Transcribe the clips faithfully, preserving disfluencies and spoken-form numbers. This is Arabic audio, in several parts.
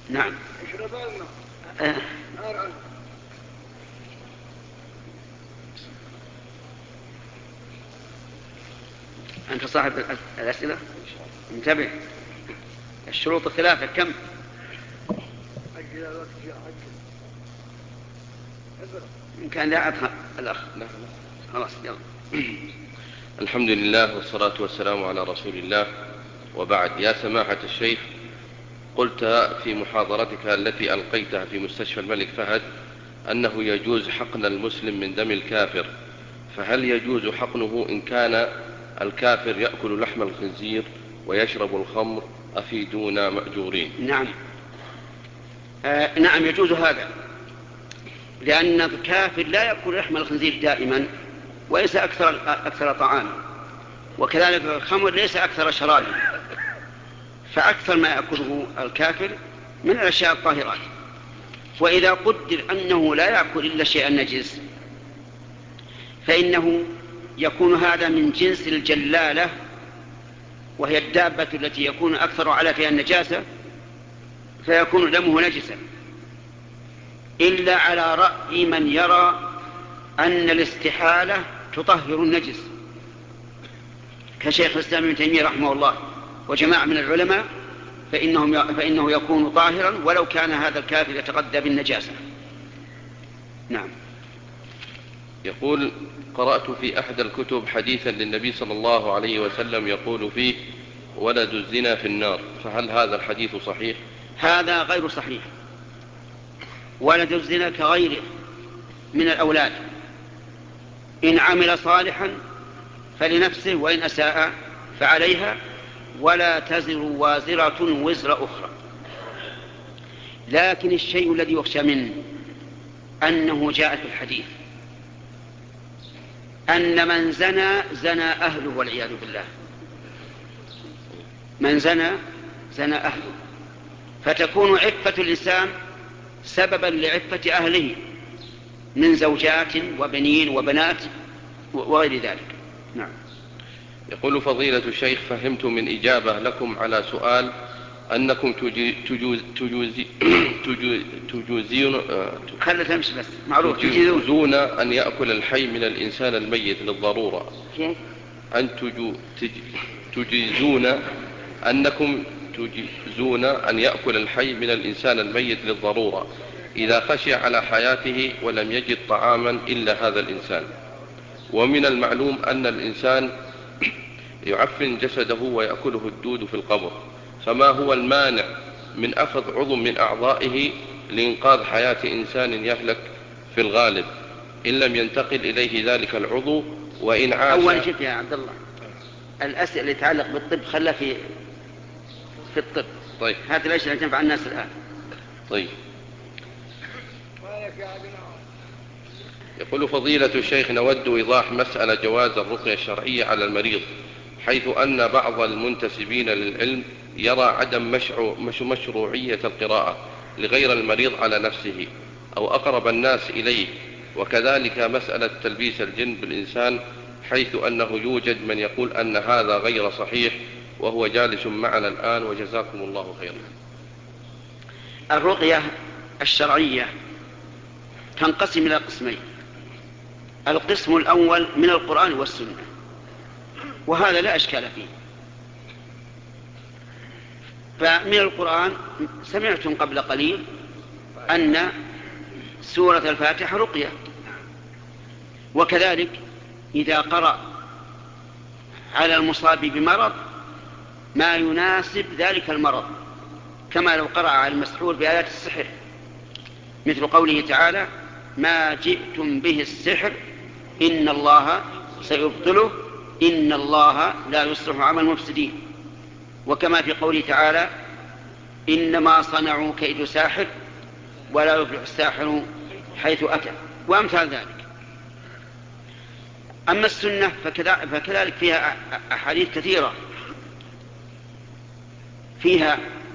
نعم. آه. أنت صاحب الأسئلة انتبه. الشروط الثلاثة كم؟ إن كان لا أدخل الأخ. خلاص يلا. الحمد لله والصلاة والسلام على رسول الله، وبعد. يا سماحة الشيخ، قلت في محاضرتك التي ألقيتها في مستشفى الملك فهد أنه يجوز حقن المسلم من دم الكافر، فهل يجوز حقنه إن كان الكافر يأكل لحم الخنزير ويشرب الخمر؟ أفيدونا مأجورين. نعم. آه نعم يجوز هذا، لأن الكافر لا يأكل لحم الخنزير دائما وليس أكثر, أكثر طعاما، وكذلك الخمر ليس أكثر شرابا، فأكثر ما يأكله الكافر من الأشياء الطاهرات. وإذا قدر أنه لا يأكل إلا شيئا نجس فإنه يكون هذا من جنس الجلالة، وهي الدابة التي يكون أكثر على فيها النجاسة، فيكون دمه نجسا، إلا على رأي من يرى أن الاستحالة تطهر النجس كشيخ الإسلام ابن تيمية رحمه الله وجماعة من العلماء، فإنهم فإنه يكون طاهرا ولو كان هذا الكافر يتغذى بالنجاسة. نعم. يقول: قرأت في أحد الكتب حديثا للنبي صلى الله عليه وسلم يقول فيه: ولد الزنا في النار، فهل هذا الحديث صحيح؟ هذا غير صحيح. ولد الزنا كغيره من الأولاد، إن عمل صالحا فلنفسه وإن أساء فعليها، ولا تزر وازرة وزر أخرى. لكن الشيء الذي يخشى منه أنه جاء في الحديث أن من زنى زنى أهله والعياذ بالله. من زنى زنى أهله، فتكون عفة الإنسان سببا لعفة أهله من زوجات وبنين وبنات وغير ذلك. نعم. يقول: فضيلة الشيخ، فهمت من إجابة لكم على سؤال أنكم تجوزون خلنا تمشي بس معروف تجوزون أن يأكل الحي من الإنسان الميت للضرورة. أن تجوزون أنكم تجوزون أن يأكل الحي من الإنسان الميت للضرورة إذا خشي على حياته ولم يجد طعاما إلا هذا الإنسان. ومن المعلوم أن الإنسان يعفن جسده ويأكله الدود في القبر، فما هو المانع من أخذ عضو من أعضائه لإنقاذ حياة إنسان يهلك في الغالب إن لم ينتقل إليه ذلك العضو وإن عاش؟ أول شيء يا عبد الله، الأسئلة اللي تتعلق بالطب خلها في في الطب. طيب. هذا ليش تنفع الناس الآن. طيب. يقول: فضيلة الشيخ، نود إيضاح مسألة جواز الرقية الشرعية على المريض، حيث أن بعض المنتسبين للعلم يرى عدم مشروعية القراءة لغير المريض على نفسه أو أقرب الناس إليه، وكذلك مسألة تلبيس الجن بالإنسان، حيث أنه يوجد من يقول أن هذا غير صحيح وهو جالس معنا الآن، وجزاكم الله خيرا. الرقية الشرعية تنقسم إلى قسمين: القسم الأول من القرآن والسنة، وهذا لا أشكال فيه. فمن القرآن سمعتم قبل قليل أن سورة الفاتحة رقية، وكذلك إذا قرأ على المصاب بمرض ما يناسب ذلك المرض، كما لو قرأ على المسحور بآيات السحر، مثل قوله تعالى: ما جئتم به السحر إن الله سيبطله إن الله لا يصلح عمل المفسدين، وكما في قوله تعالى: إنما صنعوا كيد ساحر ولا يفلح الساحر حيث أتى، وأمثال ذلك. أما السنة فكذلك فيها أحاديث كثيرة فيها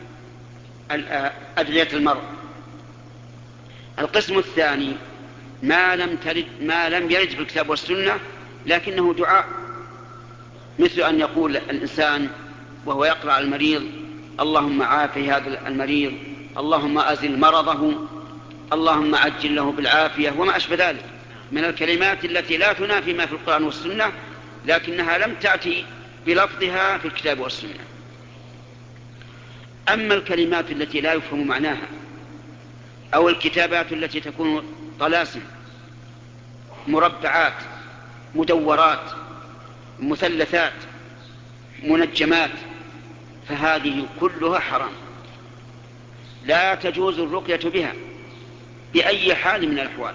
أدعية المرء. القسم الثاني ما لم ترد ما لم يرد في الكتاب والسنة لكنه دعاء، مثل أن يقول الإنسان وهو يقرأ على المريض: اللهم عافي هذا المريض اللهم أزل مرضه، اللهم عجل له بالعافية، وما أشبه ذلك من الكلمات التي لا تنافي ما في القرآن والسنة، لكنها لم تأتي بلفظها في الكتاب والسنة. أما الكلمات التي لا يفهم معناها أو الكتابات التي تكون طلاسم مربعات مدورات مثلثات منجمات، فهذه كلها حرام، لا تجوز الرقية بها بأي حال من الأحوال.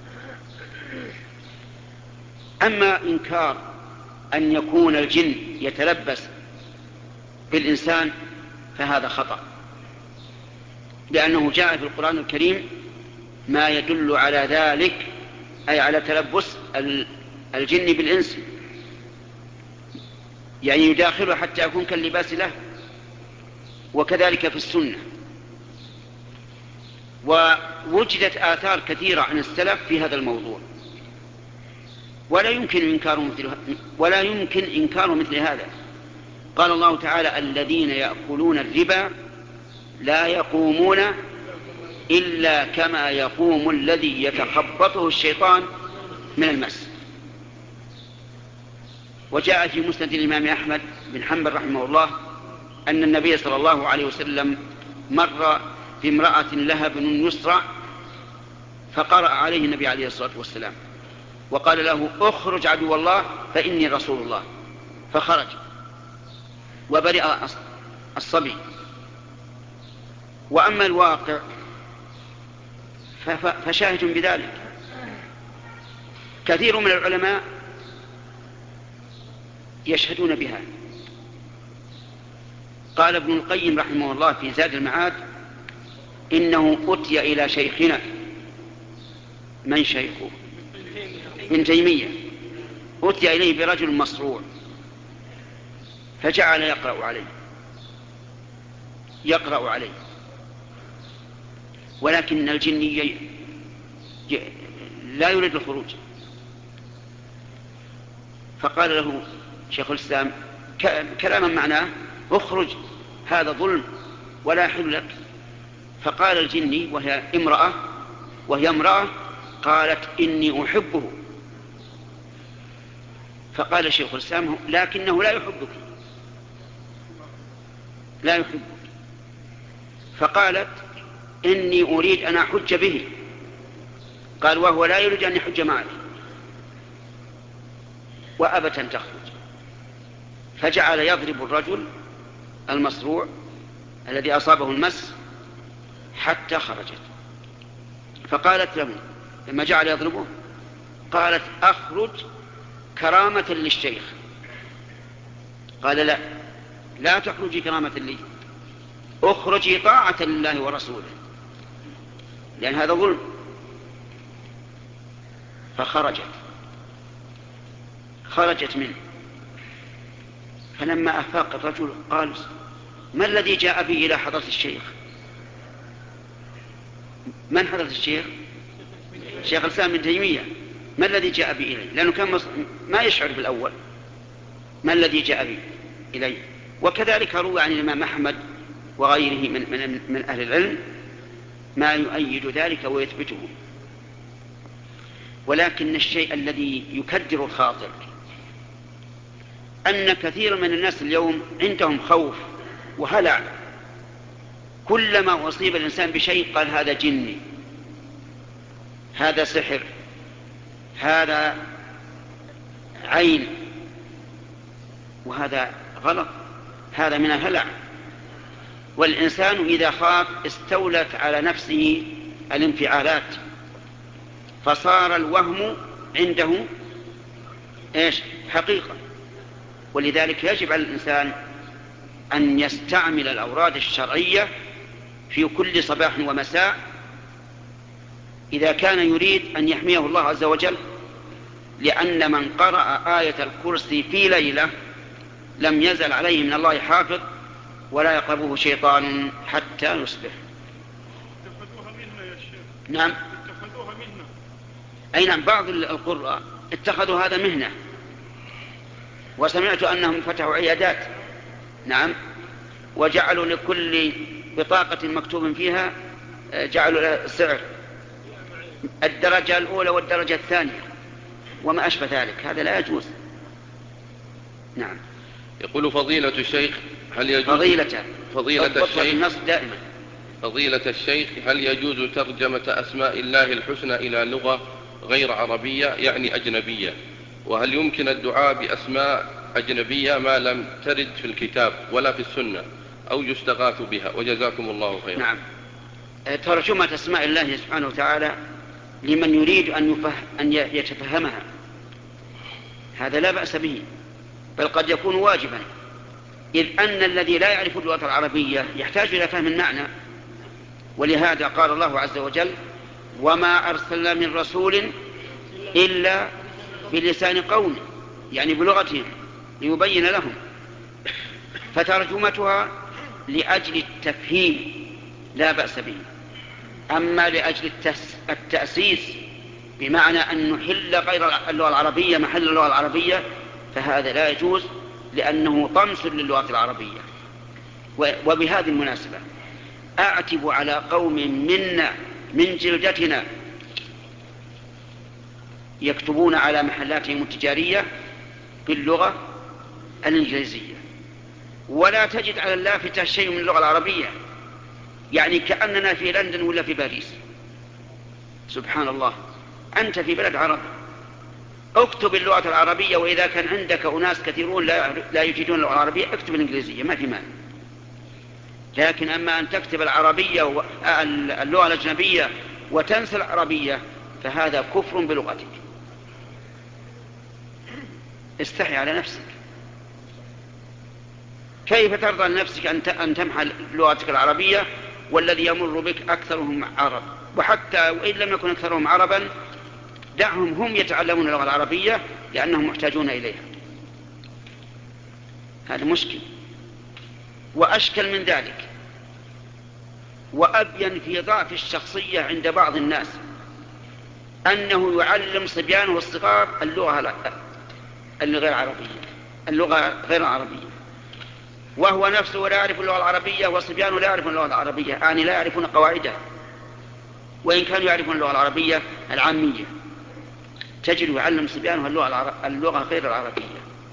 أما إنكار أن يكون الجن يتلبس بالإنسان فهذا خطأ، لأنه جاء في القرآن الكريم ما يدل على ذلك، أي على تلبس الجن بالإنس، يعني يداخله حتى يكون كاللباس له. وكذلك في السنة، ووجدت آثار كثيرة عن السلف في هذا الموضوع، ولا يمكن إنكار مثل ولا يمكن إنكار مثل هذا. قال الله تعالى: الذين يأكلون الربا لا يقومون إلا كما يقوم الذي يتخبطه الشيطان من المس. وجاء في مسند الإمام أحمد بن حنبل رحمه الله أن النبي صلى الله عليه وسلم مر بامرأة لها بن يسرع، فقرأ عليه النبي عليه الصلاة والسلام وقال له: اخرج عدو الله فإني رسول الله، فخرج وبرئ الصبي. وأما الواقع فشاهد بذلك. كثير من العلماء يشهدون بها. قال ابن القيم رحمه الله في زاد المعاد: إنه أتي إلى شيخنا. من شيخه؟ ابن تيمية. أتي إليه برجل مصروع فجعل يقرأ عليه يقرأ عليه ولكن الجني لا يريد الخروج. فقال له شيخ الإسلام كلاما معناه: اخرج، هذا ظلم ولا يحل لك. فقال الجني وهي امرأة وهي امرأة قالت: إني أحبه. فقال شيخ الإسلام: لكنه لا يحبك لا يحبك فقالت: إني أريد أن أحج به. قال: وهو لا يريد أن يحج معك. وأبت أن تخرج، فجعل يضرب الرجل المصروع الذي أصابه المس حتى خرجت. فقالت له لما جعل يضربه، قالت: أخرج كرامة للشيخ. قال: لا لا تخرجي كرامة لي، اخرجي طاعة لله ورسوله، لأن هذا ظلم. فخرجت خرجت منه. فلما أفاق الرجل قال: ما الذي جاء بي إلى حضرة الشيخ؟ من حضرة الشيخ؟ شيخ الإسلام ابن تيمية. ما الذي جاء بي إليه؟ لأنه كان ما يشعر بالأول ما الذي جاء بي إليه. وكذلك روى عن الإمام أحمد وغيره من, من, من أهل العلم ما يؤيد ذلك ويثبته. ولكن الشيء الذي يكدر الخاطر أن كثير من الناس اليوم عندهم خوف وهلع، كلما أصيب الإنسان بشيء قال: هذا جني، هذا سحر، هذا عين. وهذا غلط، هذا من الهلع. والإنسان إذا خاف استولت على نفسه الانفعالات، فصار الوهم عنده إيش؟ حقيقة. ولذلك يجب على الإنسان أن يستعمل الأوراد الشرعية في كل صباح ومساء إذا كان يريد أن يحميه الله عز وجل، لأن من قرأ آية الكرسي في ليلة لم يزل عليه من الله حافظ ولا يقربه شيطان حتى يصبح. اتخذوها مهنة يا شيخ. نعم، اتخذوها مهنة. أي نعم، بعض القراء اتخذوا هذا مهنة، وسمعت أنهم فتحوا عيادات. نعم، وجعلوا لكل بطاقة مكتوب فيها جعلوا لها سعر الدرجة الأولى والدرجة الثانية وما أشبه ذلك، هذا لا يجوز. نعم. يقول فضيلة الشيخ هل يجوز فضيلة فضيلة الشيخ النص دائما فضيلة الشيخ هل يجوز ترجمة أسماء الله الحسنى إلى لغة غير عربية يعني أجنبية؟ وهل يمكن الدعاء بأسماء أجنبية ما لم ترد في الكتاب ولا في السنة أو يستغاث بها؟ وجزاكم الله خيرا. نعم. ترجمة أسماء الله سبحانه وتعالى لمن يريد أن, يفهم أن يتفهمها هذا لا بأس به، بل قد يكون واجبا، إذ أن الذي لا يعرف اللغة العربية يحتاج إلى فهم المعنى. ولهذا قال الله عز وجل وما أرسلنا من رسول إلا بلسان قومه، يعني بلغتهم ليبين لهم. فترجمتها لأجل التفهيم لا بأس به، أما لأجل التأسيس بمعنى أن نحل غير اللغة العربية محل اللغة العربية فهذا لا يجوز، لأنه طمس للغة العربية. وبهذه المناسبة أعتب على قوم منا من جلدتنا يكتبون على محلاتهم التجارية باللغة الإنجليزية، ولا تجد على اللافتة شيء من اللغة العربية، يعني كأننا في لندن ولا في باريس. سبحان الله، أنت في بلد عربي اكتب اللغة العربية، وإذا كان عندك أناس كثيرون لا يجيدون اللغة العربية اكتب الإنجليزية ما في مانع. لكن أما أن تكتب العربية اللغة الأجنبية وتنسى العربية فهذا كفر بلغتك. استحي على نفسك. كيف ترضى لنفسك أن تمحى لغتك العربية والذي يمر بك أكثرهم عرب؟ وحتى وإن لم يكن أكثرهم عربا دعهم هم يتعلمون اللغة العربية لأنهم محتاجون إليها. هذا مشكل. وأشكل من ذلك وأبين في ضعف الشخصية عند بعض الناس أنه يعلم صبيانه الصغار اللغة الغير عربية اللغة غير العربية، وهو نفسه لا يعرف اللغة العربية وصبيانه لا يعرفون اللغة العربية، يعني لا يعرفون قواعدها، وإن كانوا يعرفون اللغة العربية العامية. تجد يعلم صبيانه اللغة, اللغة غير العربية.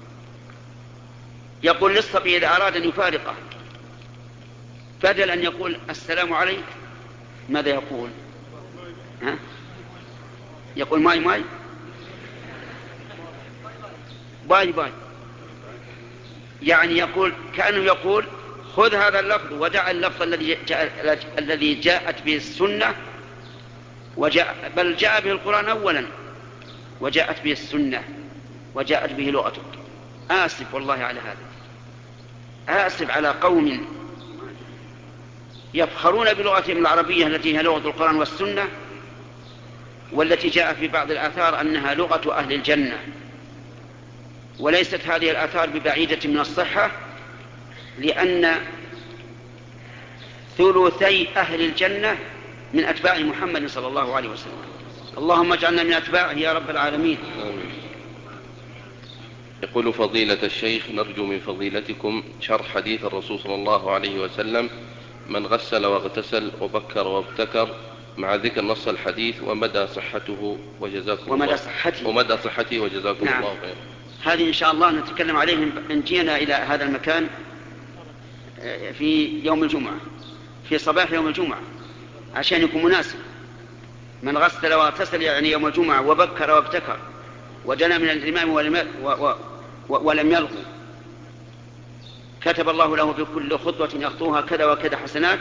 يقول للصبي إذا أراد أن يفارقه بدل أن يقول السلام عليك ماذا يقول؟ ها؟ يقول ماي ماي باي باي، يعني يقول كأنه يقول خذ هذا اللفظ ودع اللفظ الذي جاء الذي جاءت به السنة وجاء بل جاء به القرآن أولا وجاءت به السنة وجاءت به لغتك. آسف والله على هذا، آسف على قوم يفخرون بلغتهم العربية التي هي لغة القرآن والسنة، والتي جاء في بعض الآثار أنها لغة أهل الجنة، وليست هذه الآثار ببعيدة من الصحة، لأن ثلثي أهل الجنة من أتباع محمد صلى الله عليه وسلم. اللهم اجعلنا من أتباعه يا رب العالمين. يقول فضيلة الشيخ نرجو من فضيلتكم شرح حديث الرسول صلى الله عليه وسلم من غسل واغتسل وبكر وابتكر مع ذكر نص الحديث ومدى صحته وجزاكم ومدى الله صحته ومدى صحته وجزاكم نعم. الله خيرا. هذه إن شاء الله نتكلم عليه إن جينا إلى هذا المكان في يوم الجمعة في صباح يوم الجمعة عشان يكون مناسب. من غسل واغتسل يعني يوم الجمعة وبكر وابتكر ودنا من الإمام ولم يلغو كتب الله له بكل خطوة يخطوها كذا وكذا حسنات.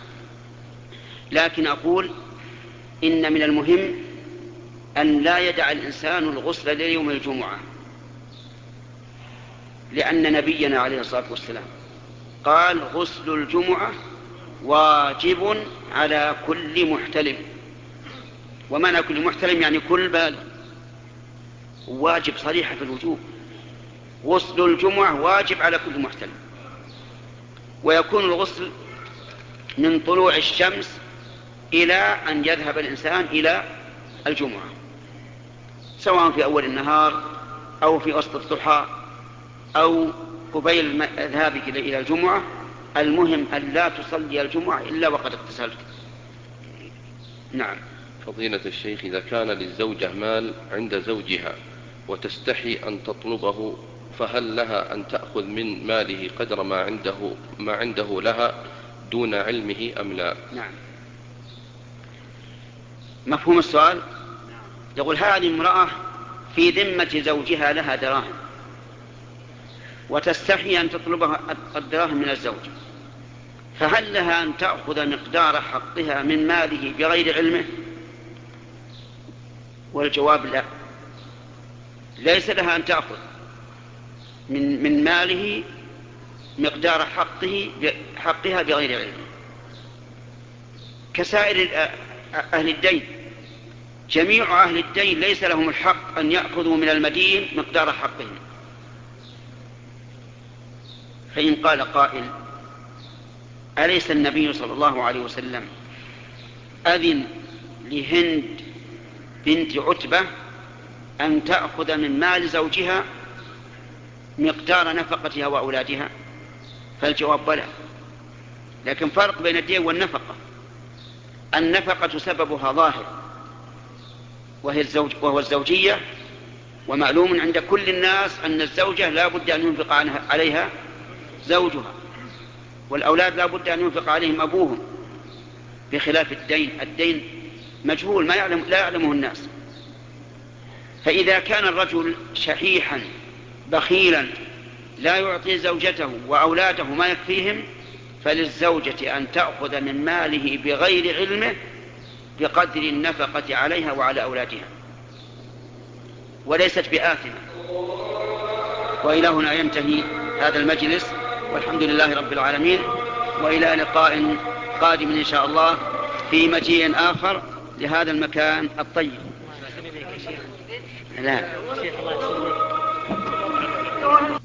لكن أقول إن من المهم أن لا يدع الإنسان الغسل ليوم الجمعة، لأن نبينا عليه الصلاة والسلام قال غسل الجمعة واجب على كل محتلم. ومعنى كل محتلم يعني كل بالغ، واجب صريحة في الوجوب. غسل الجمعة واجب على كل محتلم، ويكون الغسل من طلوع الشمس إلى أن يذهب الإنسان إلى الجمعة، سواء في أول النهار أو في وسط الضحى أو قبيل ذهابك إلى الجمعة المهم أن لا تصلي الجمعة إلا وقد اغتسلت. نعم. فضيلة الشيخ، إذا كان للزوجة مال عند زوجها وتستحي أن تطلبه، فهل لها أن تأخذ من ماله قدر ما عنده, ما عنده لها دون علمه أم لا؟ نعم. مفهوم السؤال؟ يقول هذه امرأة في ذمة زوجها لها دراهم وتستحي أن تطلبها الدراهم من الزوج، فهل لها أن تأخذ مقدار حقها من ماله بغير علمه؟ والجواب لا، ليس لها أن تأخذ من, من ماله مقدار حقه حقها بغير علمه، كسائر أهل الدين. جميع أهل الدين ليس لهم الحق أن يأخذوا من المدين مقدار حقهم. فإن قال قائل أليس النبي صلى الله عليه وسلم أذن لهند بنت عتبة أن تأخذ من مال زوجها مقدار نفقتها وأولادها؟ فالجواب بلى، لكن فرق بين الدين والنفقة. النفقة سببها ظاهر وهي الزوج وهو الزوجية، ومعلوم عند كل الناس أن الزوجة لا بد أن ينفق عليها زوجها، والأولاد لا بد أن ينفق عليهم أبوهم، بخلاف الدين. الدين مجهول ما يعلم لا يعلمه الناس. فإذا كان الرجل شحيحا بخيلا لا يعطي زوجته وأولاده ما يكفيهم، فللزوجة أن تأخذ من ماله بغير علمه بقدر النفقة عليها وعلى أولادها، وليست بآثمة. وإلى هنا ينتهي هذا المجلس، والحمد لله رب العالمين، وإلى لقاء قادم إن شاء الله في مجيء آخر لهذا المكان الطيب. لا